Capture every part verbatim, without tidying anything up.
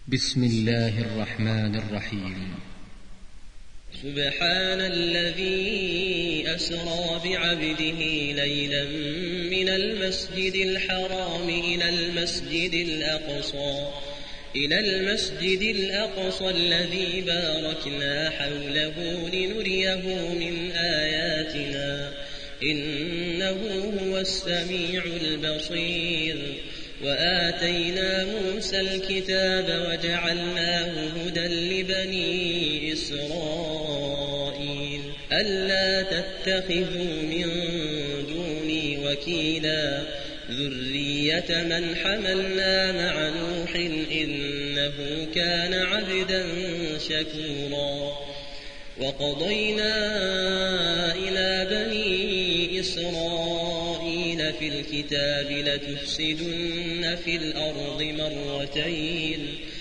بسم الله الرحمن الرحيم. سبحان الذي أسرى بعبده ليلا من المسجد الحرام إلى المسجد الأقصى إلى المسجد الأقصى الذي باركنا حوله لنريه من آياتنا إنه هو السميع البصير. وآتينا موسى الكتاب وجعلناه هدى لبني إسرائيل ألا تتخذوا من دوني وكيلا ذرية من حملنا مع نوح إنه كان عبدا شكورا. وقضينا إلى بني إسرائيل في الكتاب لتفسدن في الأرض مرتين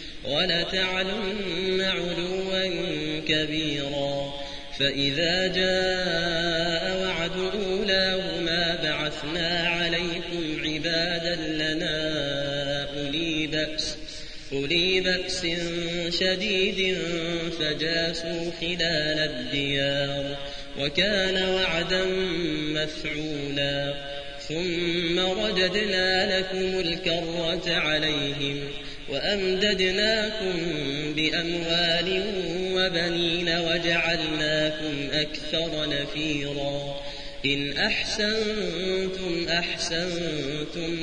ولتعلن علوا كبيرا. فإذا جاء وعد أولاهما بعثنا عليكم عبادا لنا أولي بأس أولي بأس شديد فجاسوا خلال الديار وكان وعدا مفعولا. ثم رددنا لكم الكرة عليهم وأمددناكم بأموال وبنين وجعلناكم أكثر نفيرا. إن أحسنتم أحسنتم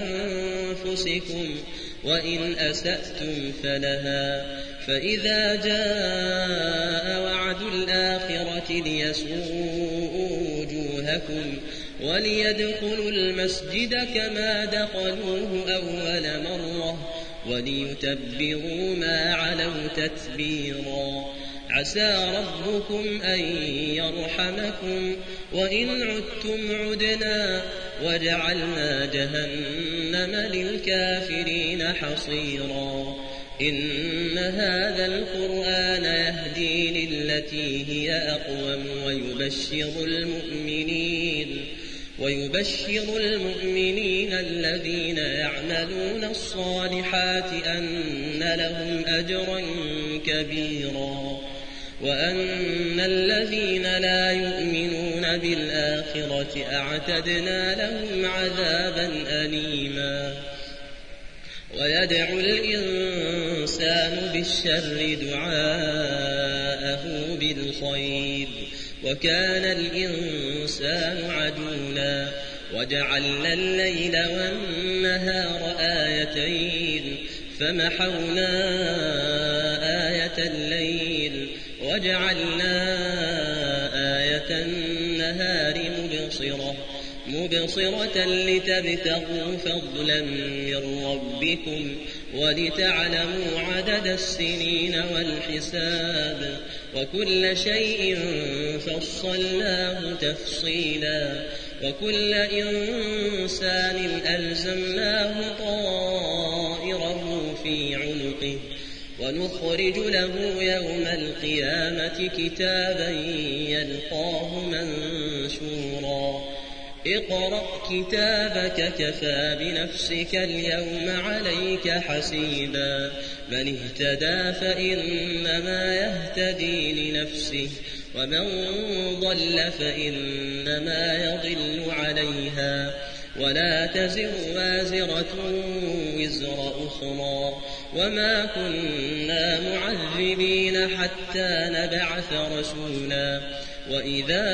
لأنفسكم وإن أسأتم فلها. فإذا جاء وعد الآخرة ليسوءوا وجوهكم وليدخلوا المسجد كما دخلوه أول مرة وليتبروا ما علوا تتبيرا. عسى ربكم أن يرحمكم وإن عدتم عدنا وجعلنا جهنم للكافرين حصيرا. إن هذا القرآن يهدي للتي هي أقوم ويبشر المؤمنين ويبشر المؤمنين الذين يعملون الصالحات أن لهم أجرا كبيرا وأن الذين لا يؤمنون بالآخرة أعتدنا لهم عذابا أليما. ويدعو الإنسان بالشر دعاءه بالخير وكان الإنسان عجولا. وجعلنا الليل والنهار آيتين فمحونا آية الليل وجعلنا آية النهار مبصرة مبصرة لتبتغوا فضلا من ربكم ولتعلموا عدد السنين والحساب وكل شيء فصلناه تفصيلا. وكل إنسان ألزمناه طائره في عنقه ونخرج له يوم القيامة كتابا يلقاه منشورا. اقرأ كتابك كفى بنفسك اليوم عليك حسيبا. من اهتدى فإنما يهتدي لنفسه ومن ضل فإنما يضل عليها ولا تزر وازرة وزر أخرى وما كنا معذبين حتى نبعث رسولا. وإذا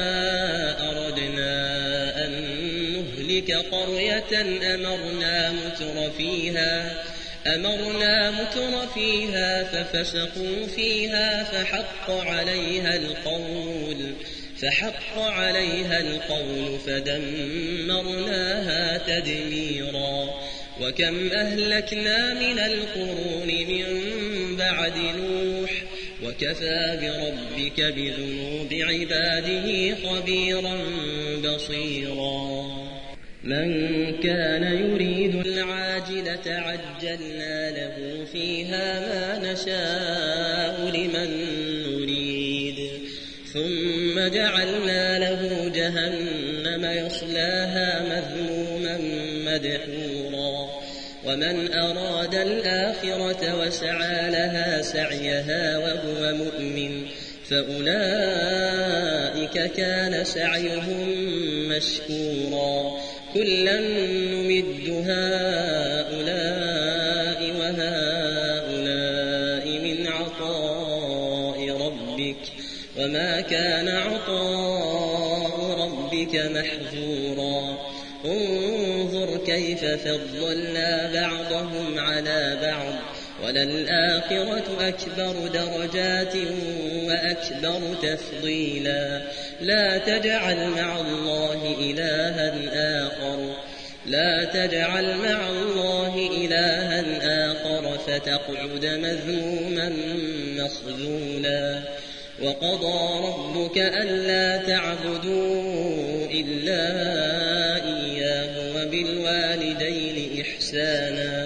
أردنا أن نهلك قرية أمرنا متر فيها أمرنا متر فيها ففسقوا فيها فحق عليها القول فحق عليها القول فدمرناها تدميرا. وكم أهلكنا من القرون من بعد نوح وكفى بربك بذنوب عباده خبيرا بصيرا. من كان يريد العاجلة عجلنا له فيها ما نشاء لمن نريد ثم جعلنا له جهنم يصلاها مذموما مدحورا ومن أراد الآخرة وسعى لها سعيها وهو مؤمن فأولئك كان سعيهم مشكورا كلا نمد هؤلاء وهؤلاء من عطاء ربك وما كان عطاء ربك محظورا انظر كيف فضلنا بعضهم على بعض وللآخرة أكبر درجات وأكبر تفضيلا لا تجعل مع الله إلها آخر لا تجعل مع الله إلها آخر فتقعد مذموما مخذولا وقضى ربك ألا تعبدوا إلا إياه وبالوالدين إحسانا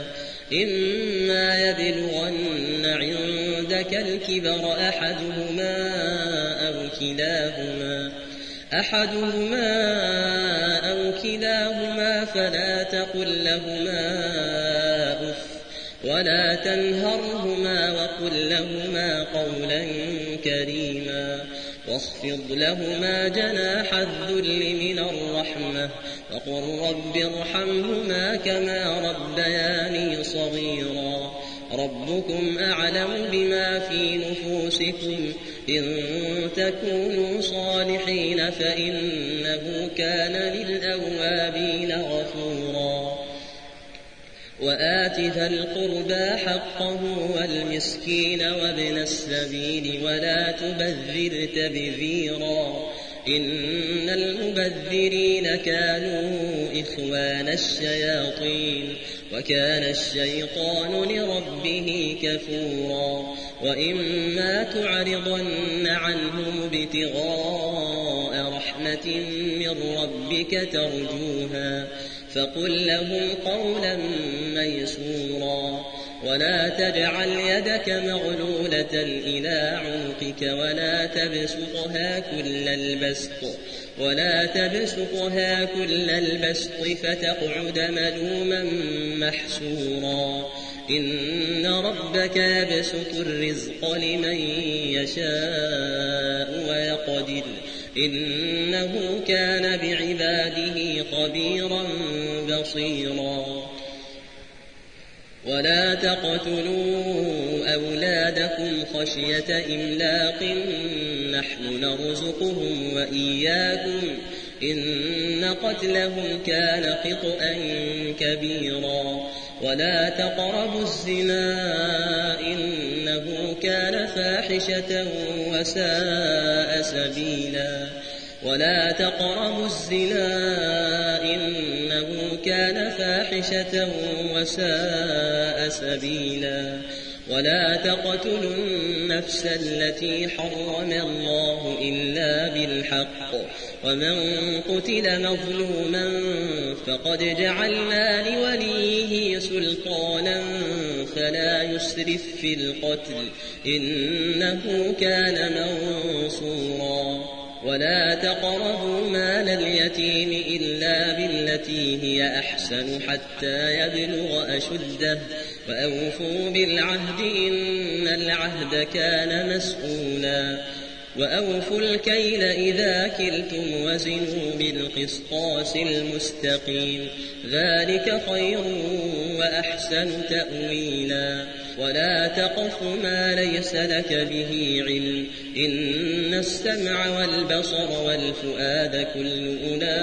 إما يبلغن عندك الكبر أحدهما أو كلاهما أحدهما أو كلاهما فلا تقل لهما أف ولا تنهرهما وقل لهما قولا كريما واخفض لهما جناح الذل من الرحمة وقل رب ارحمهما كما ربياني صغيرا ربكم أعلم بما في نفوسكم إن تكونوا صالحين فإنه كان للأوابين غفورا وآت ذا القربى حقه والمسكين وابن السبيل ولا تبذر تبذيرا إن المبذرين كانوا إخوان الشياطين وكان الشيطان لربه كفورا وإما تعرضن عنهم ابتغاء رحمة من ربك ترجوها فقل لهم قولا ميسورا ولا تجعل يدك مغلولة إلى عنقك ولا تبسطها كل البسط ولا تبسطها كل البسط فتقعد ملوما محسورا إن ربك يبسط الرزق لمن يشاء ويقدر إنه كان بعباده خبيرا بصيرا ولا تقتلوا أولادكم خشية إملاق نحن نرزقهم وإياكم إن قتلهم كان خطأ كبيرا ولا تقربوا الزنا إنه كان فاحشة وساء سبيلا ولا تقربوا الزنا إنه كان فاحشة وساء سبيلا ولا تقتلوا النفس التي حرم الله إلا بالحق ومن قتل مظلوما فقد جعلنا لوليه سلطانا فلا يسرف في القتل إنه كان منصورا ولا تقربوا مال اليتيم إلا بالتي هي أحسن حتى يبلغ أشده وأوفوا بالعهد إن العهد كان مسؤولا وأوفوا الكيل إذا كلتم وزنوا بالقسطاس المستقيم ذلك خير وأحسن تأويلا ولا تقف ما ليس لك به علم إن السمع والبصر والفؤاد كل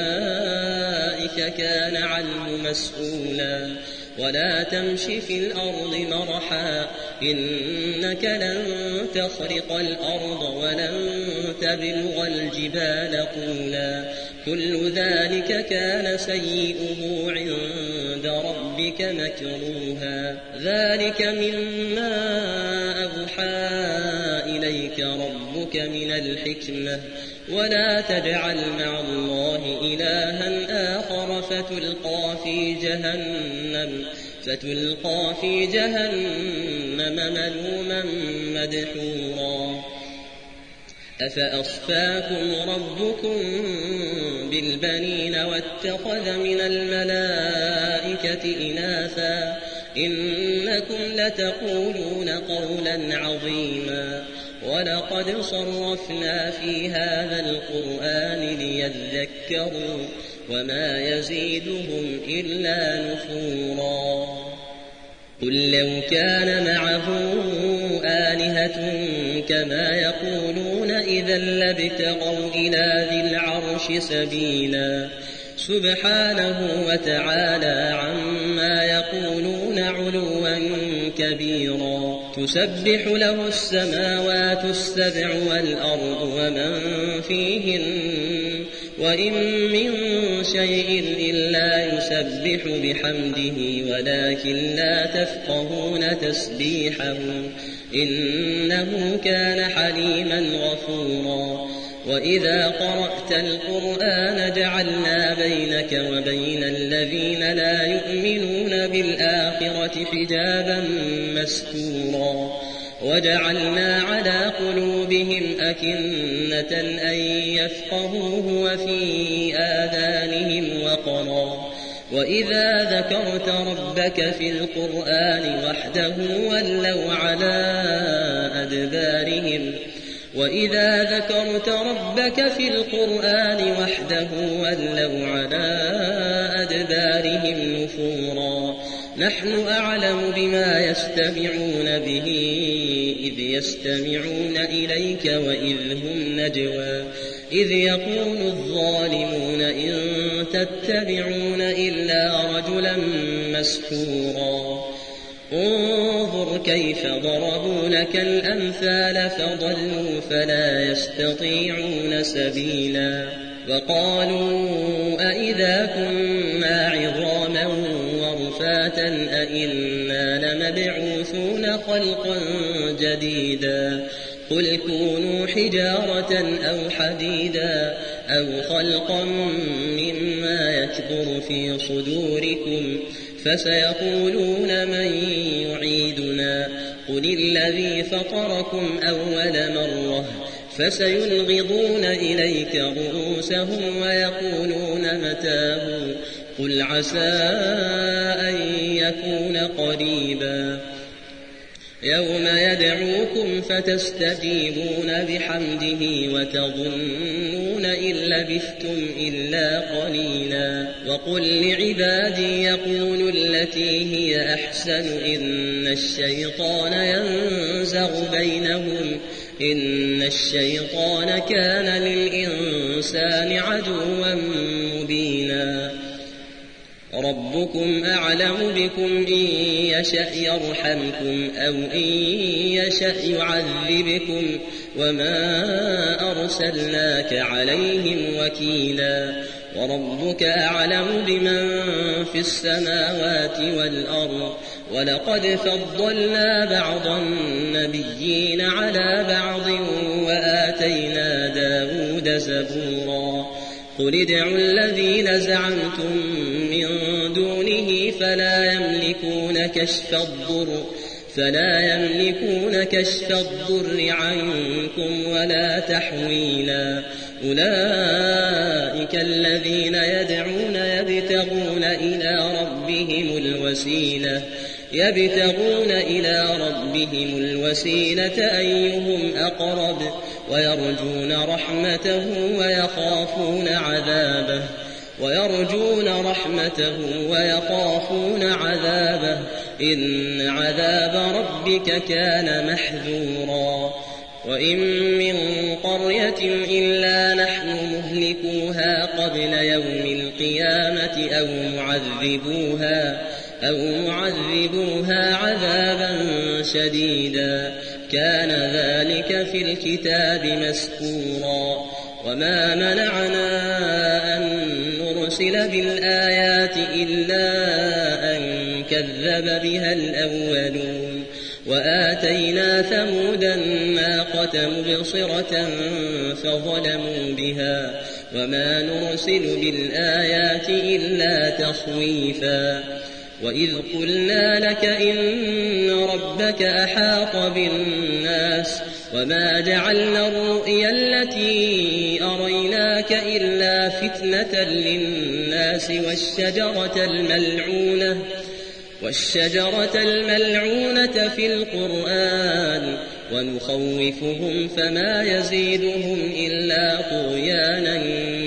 أولئك كان عنه مسؤولا ولا تمش في الأرض مرحا إنك لن تخرق الأرض ولن تبلغ الجبال طولا كل ذلك كان سيئه عند ربك مكروها ذلك مما أوحى إليك ربك من الحكمة ولا تجعل مع الله إلها آخر فتلقى في جهنم فتلقى في جهنم ملوما مدحورا أفأصفاكم ربكم بالبنين واتخذ من الملائكة إناثا إنكم لتقولون قولا عظيما ولقد صرفنا في هذا القرآن ليذكروا وما يزيدهم إلا نفورا قل لو كان معه آلهة كما يقولون إذا لابتغوا إلى ذي العرش سبيلا سبحانه وتعالى عما يقولون علوا كبيرا تسبح له السماوات السبع والأرض ومن فيهن وإن من شيء إلا يسبح بحمده ولكن لا تفقهون تسبيحه إنه كان حليما غفورا وإذا قرأت القرآن جعلنا بينك وبين الذين لا يؤمنون بالآخرة حجابا مستورا وجعلنا على قلوبهم أكنة أن يفقهوه وفي آذانهم وقرا وإذا ذكرت ربك في القرآن وحده ولوا على أدبارهم وإذا ذكرت ربك في القرآن وحده ولوا على أدبارهم نفورا نحن أعلم بما يستمعون به إذ يستمعون إليك وإذ هم نجوى إذ يقول الظالمون إن تتبعون إلا رجلا مسحورا انظر كيف ضربوا لك الأمثال فضلوا فلا يستطيعون سبيلا وقالوا أئذا كنا عظاما ورفاتا أئنا لمبعوثون خلقا جديدا قل كونوا حجارة أو حديدا أو خلقا مما يكبر في صدوركم فسيقولون من يعيدنا قل الذي فطركم أول مرة فسينغضون إليك رؤوسهم ويقولون متاه قل عسى أن يكون قريبا يوم يدعوكم فتستجيبون بحمده وتظنون إن لبثتم إلا قليلا وقل لعبادي يقولوا التي هي أحسن إن الشيطان ينزغ بينهم إن الشيطان كان للإنسان عدوا مبينا ربكم أعلم بكم إن يشأ يرحمكم أو إن يشأ يعذبكم وما أرسلناك عليهم وكيلا وربك أعلم بمن في السماوات والأرض ولقد فضلنا بعض النبيين على بعض وآتينا داود زبورا قل ادعوا الذين زعمتم من دونه فلا يملكون كشف الضر فلا يملكون كشف الضر عنكم ولا تحويلا أولئك الذين يدعون يبتغون إلى ربهم الوسيلة يبتغون إلى ربهم الوسيلة أيهم أقرب ويرجون رحمته ويخافون عذابه ويرجون رحمته ويخافون عذابه إن عذاب ربك كان محذورا وإن من قرية إلا نحن مهلكوها قبل يوم القيامة أو معذبوها أو معذبوها عذابا شديدا كان ذلك في الكتاب مسكورا وما منعنا أن نرسل بالآيات إلا أن كذب بها الأولون وآتينا ثمود الناقة مبصرة فظلموا بها وما نرسل بالآيات إلا تخويفا وإذ قلنا لك إن ربك أحاط بالناس وما جعلنا الرؤيا التي أريناك إلا فتنة للناس والشجرة الملعونة والشجرة الملعونة في القرآن ونخوفهم فما يزيدهم إلا طغيانا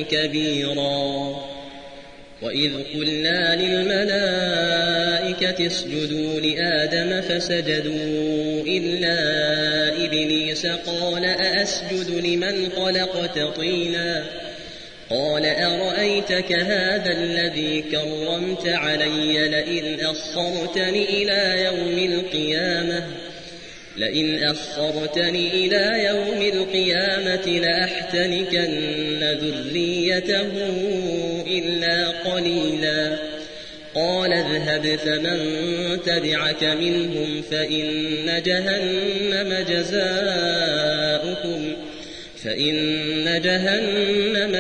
كبيرا. وإذ قلنا للملائكة اسجدوا لآدم فسجدوا إلا إبليس قال أأسجد لمن خلقت طينا قال أرأيتك هذا الذي كرمت علي لئن أخرتني إلى يوم القيامة لئن أخرتني إلى يوم القيامة لأحتنكن ذريته إلا قليلا. قال اذهب فمن تبعك منهم فإن جهنم جزاؤكم فإن جهنم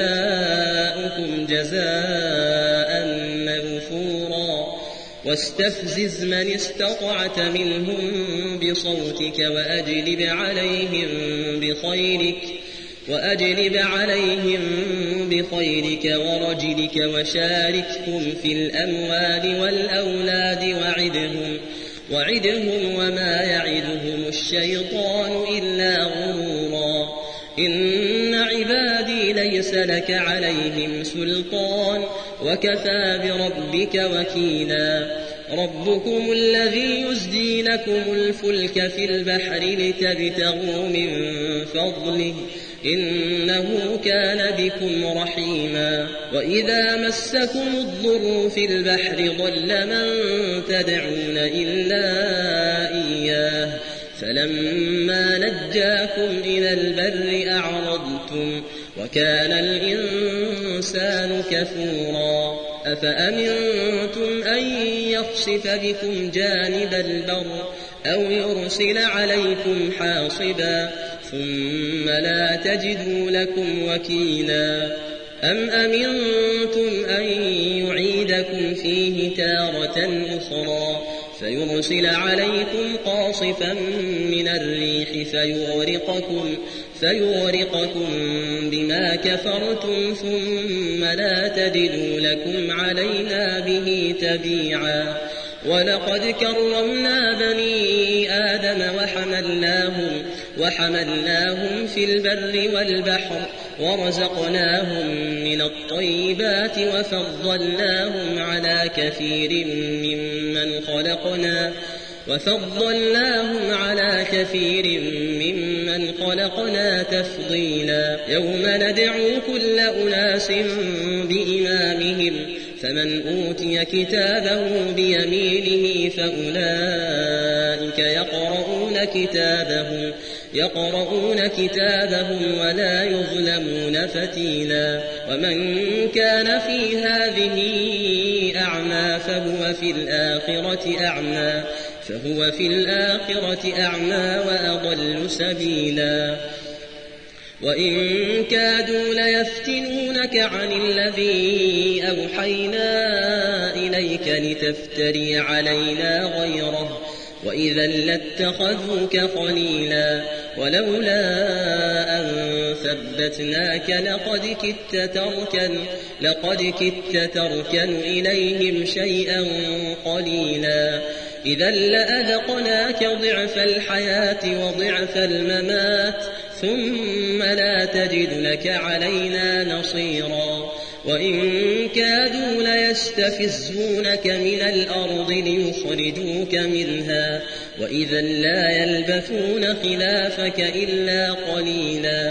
جزاؤكم جزاء موفورا. واستفزز من استطعت منهم بصوتك وأجلب عليهم بخيلك وأجلب عليهم بخيلك ورجلك وشاركهم في الأموال والأولاد وعدهم وعدهم وما يعدهم الشيطان إلا غرورا. إن عبادي ليس لك عليهم سلطان وكفى بربك وكيلا. ربكم الذي يزجي لكم الفلك في البحر لتبتغوا من فضله إنه كان بكم رحيما. وإذا مسكم الضر في البحر ضل من تدعون إلا إياه فلما نجاكم إلى البر أعرضتم وكان الإنسان كفورا. أفأمنتم أن يخسف بكم جانب البر أو يرسل عليكم حاصبا ثم لا تجدوا لكم وكيلا. أم أمنتم أن يعيدكم فيه تارة أخرى فيرسل عليكم قاصفا من الريح فيغرقكم, فيغرقكم بما كفرتم ثم لا تجدوا لكم علينا به تبيعا. ولقد كرمنا بني آدم وحملناهم, وحملناهم في البر والبحر ورزقناهم من الطيبات وفضلناهم على كثير ممن خلقنا وفضلناهم على كثير ممن خلقنا تفضيلا. يوم ندعو كل أناس بإمامهم فمن أوتي كتابه بيمينه فأولئك يقرؤون كتابهم يقرؤون كتابهم ولا يظلمون فتيلا. ومن كان في هذه أعمى فهو في الآخرة أعمى فهو في الآخرة أعمى وأضل سبيلا. وإن كادوا ليفتنونك عن الذي أوحينا إليك لتفتري علينا غيره وإذا لاتخذوك خليلا. ولولا أن ثبتناك لقد كدت تركن لقد كدت تركن إليهم شيئا قليلا. إذا لأذقناك ضعف الحياة وضعف الممات ثم لا تجد لك علينا نصيرا. وإن كادوا ليستفزونك من الأرض ليخرجوك منها وإذا لا يلبثون خلافك إلا قليلا.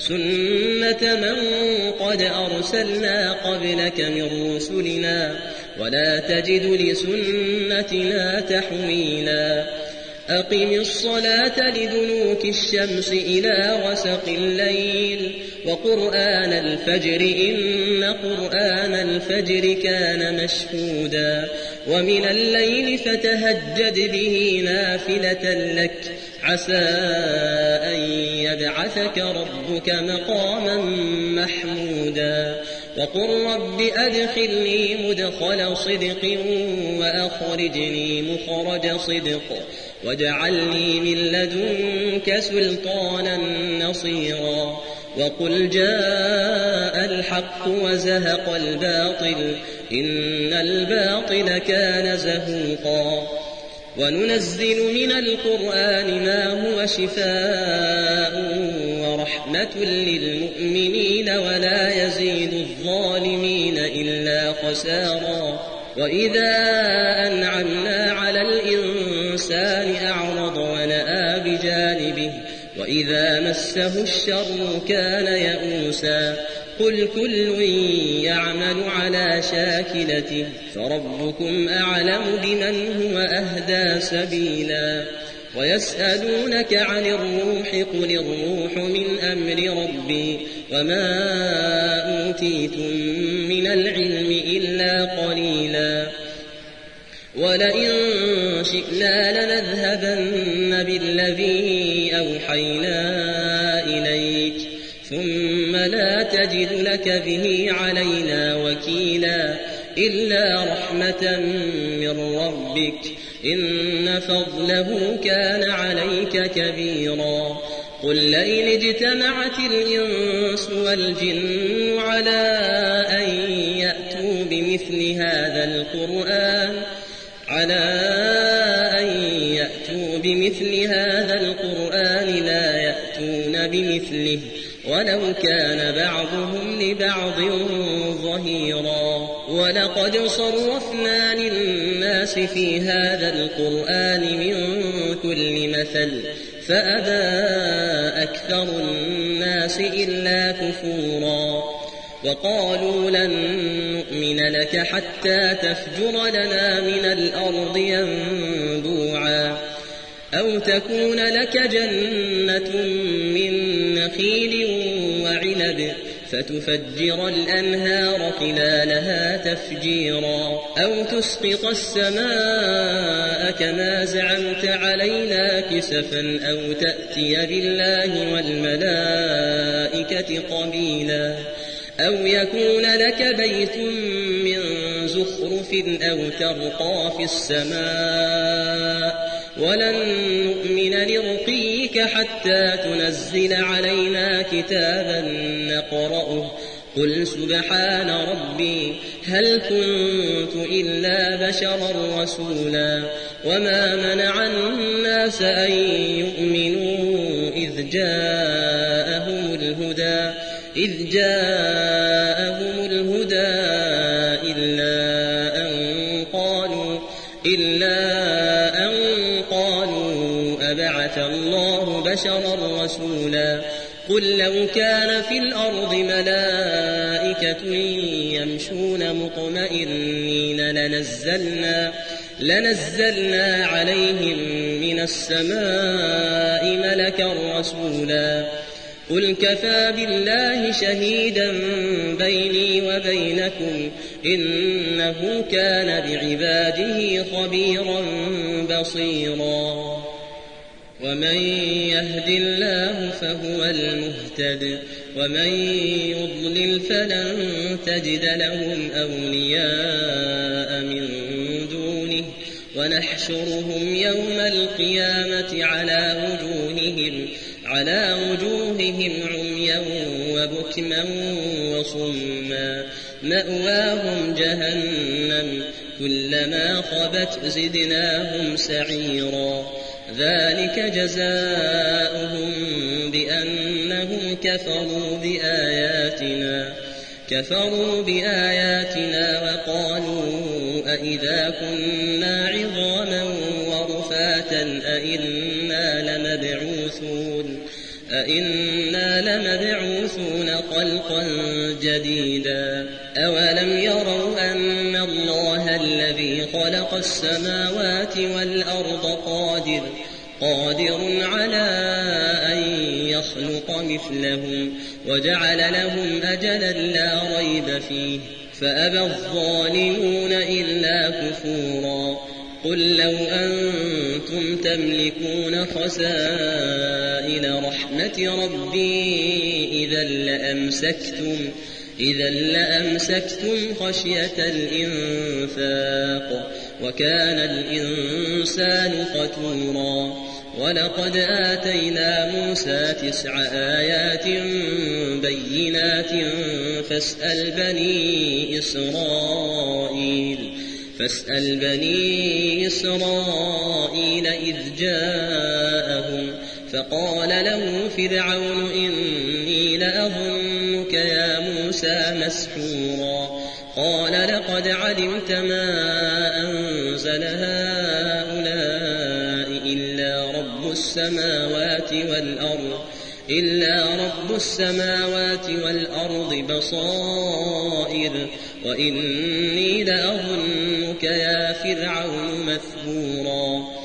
سنة من قد أرسلنا قبلك من رسلنا ولا تجد لسنتنا تحويلا. أقم الصلاة لدنوك الشمس إلى غسق الليل وقرآن الفجر إن قرآن الفجر كان مشهودا. ومن الليل فتهجد به نافلة لك عسى أن يبعثك ربك مقاما محمودا. وقل رب أدخلني مدخل صدق وأخرجني مخرج صدق واجعلني من لدنك سلطانا نصيرا. وقل جاء الحق وزهق الباطل إن الباطل كان زهوقا وننزل من القرآن ما هو شفاء ورحمة للمؤمنين ولا يزيد الظالمين إلا خسارا وإذا أنعمنا على الإنسان أعرض ونأى بجانبه وإذا مسه الشر كان يئوسا قل كل يعمل على شاكلته فربكم أعلم بمن هو أهدى سبيلا ويسألونك عن الروح قل الروح من أمر ربي وما أوتيتم من العلم إلا قليلا ولئن شئنا لنذهبن بالذي أوحينا إليك ثم لا تجد لك به علينا وكيلا إلا رحمة من ربك إن فضله كان عليك كبيرا قل لئن اجتمعت الإنس والجن على أن يأتوا بمثل هذا القرآن على أن يأتوا بمثل هذا القرآن لا يأتون بمثله ولو كان بعضهم لبعض ظهيرا ولقد صرفنا للناس في هذا القرآن من كل مثل فأبى أكثر الناس إلا كفورا وقالوا لن نؤمن لك حتى تفجر لنا من الأرض ينبوعا أو تكون لك جنة من نخيل وعنب فتفجر الأنهار خلالها تفجيرا أو تسقط السماء كما زعمت علينا كسفا أو تأتي بالله والملائكة قبيلا أو يكون لك بيت من زخرف أو ترقى في السماء ولن نؤمن لرقيك حتى تنزل علينا كتابا نقرأه قل سبحان ربي هل كنت إلا بشرا رسولا وما منع الناس أن يؤمنوا إذ جاءهم الهدى إذ جاءهم الهدى إلا أن قالوا إلا أن قالوا أبعث الله بشرا رسولا قل لو كان في الأرض ملائكة يمشون مطمئنين لنزلنا لنزلنا عليهم من السماء ملكا رسولا قل كفى بالله شهيدا بيني وبينكم إنه كان بعباده خبيرا بصيرا ومن يهد الله فهو المهتد ومن يضلل فلن تجد لهم أولياء من دونه ونحشرهم يوم القيامة على وجوههم على وجوههم عميا وبكما وصما مأواهم جهنم كلما خبت زدناهم سعيرا ذلك جزاؤهم بأنهم كفروا بآياتنا كفروا بآياتنا وقالوا أإذا كنا عظاما ورفاتا أإنا لمبعوثون أإنا لمبعوثون خلقا جديدا أولم يروا أن الله الذي خلق السماوات والأرض قادر قادر على أن يخلق مثلهم وجعل لهم أجلا لا ريب فيه فأبى الظالمون إلا كفورا قل لو أنتم تملكون خزائن رحمة ربي إذا لأمسكتم إذا لأمسكتم خشية الإنفاق وكان الإنسان قتورا ولقد آتينا موسى تسع آيات بينات فاسأل بني إسرائيل فاسأل بني إسرائيل إذ جاءهم فقال له فرعون إني لأظنك يا موسى مسحورا قال لقد علمت ما أنزل هؤلاء إلا رب السماوات والأرض إلا رب السماوات والأرض بصائر وإني لأظنك يا فرعون مثبورا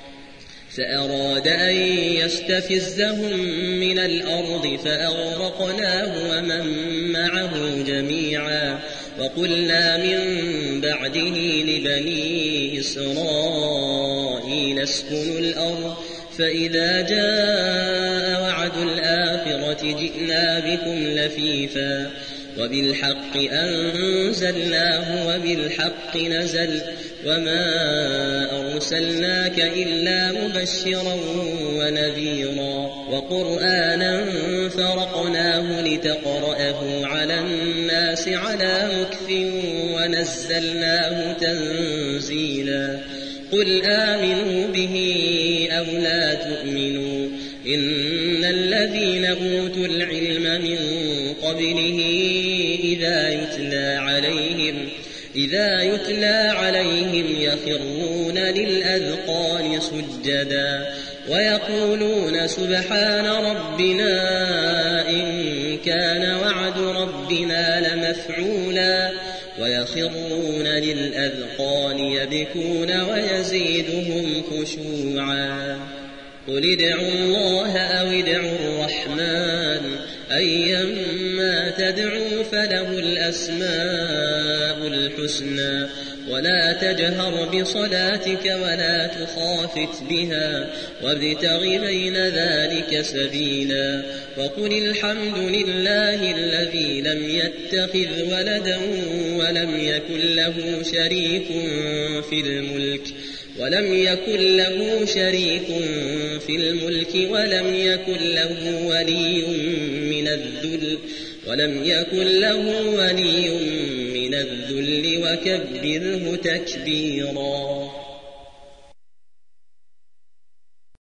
فأراد أن يستفزهم من الأرض فأغرقناه ومن معه جميعا وقلنا من بعده لبني إسرائيل اسكنوا الأرض فإذا جاء وعد الآخرة جئنا بكم لفيفا وبالحق أنزلناه وبالحق نزل وما أرسلناك إلا مبشرا ونذيرا وقرآنا فرقناه لتقرأه على الناس على مكث ونزلناه تنزيلا قل آمنوا به أو لا تؤمنوا إن الذين أوتوا العلم من قبله إذا يتلى عليهم إذا يتلى عليهم يخرون للأذقان سجدا ويقولون سبحان ربنا إن كان وعد ربنا لمفعولا ويخرون للأذقان يبكون ويزيدهم خشوعا قل ادعوا الله أو ادعوا الرحمن أيما تدعوا فله الأسماء الحسنى ولا تجهر بصلاتك ولا تخافت بها وابتغ بين ذلك سبيلا وقل الحمد لله الذي لم يتخذ ولدا ولم يكن له شريك في الملك ولم يكن له شريك في الملك ولم يكن له ولي من الذل ولم يكن له ولي من الذل وكبره تكبيرا.